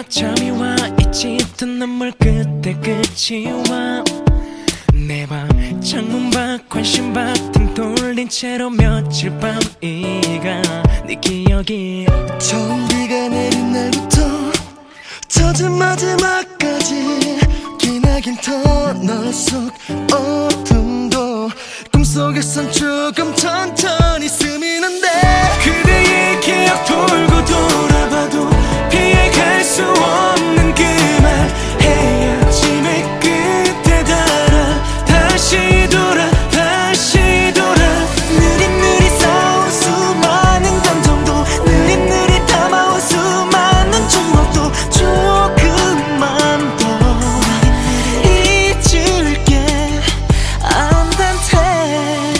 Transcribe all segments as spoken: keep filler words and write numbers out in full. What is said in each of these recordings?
잠이 와 있지 또 눈물 끝에 끝이 와 내 방 창문 밖 관심 밖 등 돌린 채로 며칠 밤이가 네 기억이 처음 비가 내린 날부터 젖은 마지막까지 기나긴 터널 속 어둠도 꿈속에선 조금 천천히 스미는데 그대의 기억 돌고 돌아봐도 피해갈 수 없는 그 말 헤어짐의 끝에 달아 다시 돌아 다시 돌아 느릿느릿 쌓아온 수많은 감정도 느릿느릿 담아온 수많은 추억도 조금만 더 잊을게 안단테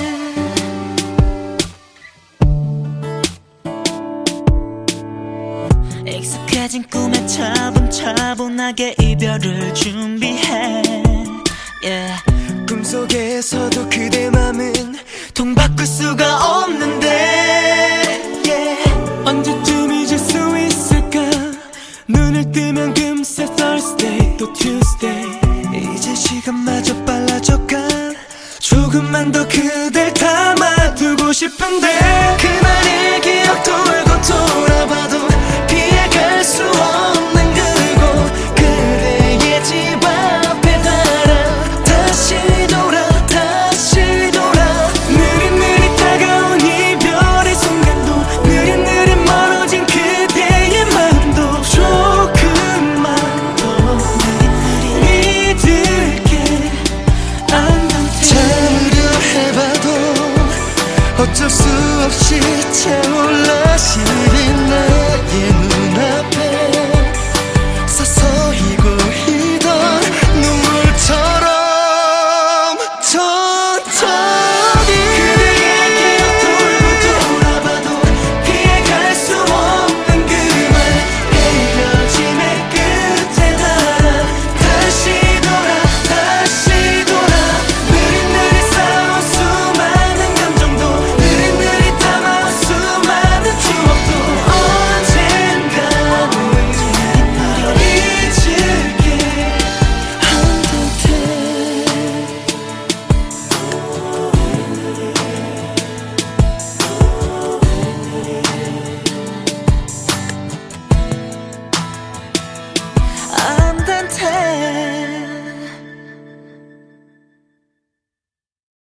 익숙해진 꿈에 차분차분하게 이별을 준비해 yeah. 꿈속에서도 그대 맘은 통 바꿀 수가 없는데 yeah. 언제쯤 잊을 수 있을까 눈을 뜨면 금세 Thursday 또 Tuesday 이제 시간마저 빨라져가 조금만 더 그댈 담아두고 싶은데 그날의 기억 돌고 돌아봐도 피해갈 수 없는 그곳 그대의 집 앞에 달아 다시 돌아 다시 돌아 느릿느릿 다가온 이별의 순간도 느릿느릿 멀어진 그대의 맘도 조금만 더 믿을게 안단테 참으려 해봐도 어쩔 수 없이 차올라 시린 나의 눈앞에 서서히 고이던 눈물처럼 천천히 그대의 기억 돌고 돌아봐도 피해갈 수 없는 그 말 헤어짐의 끝에 달아 다시 돌아 다시 돌아 느릿느릿 쌓아온 수많은 감정도 느릿느릿 담아온 수많은 추억도 언젠가는 잊을게 한단테 안단테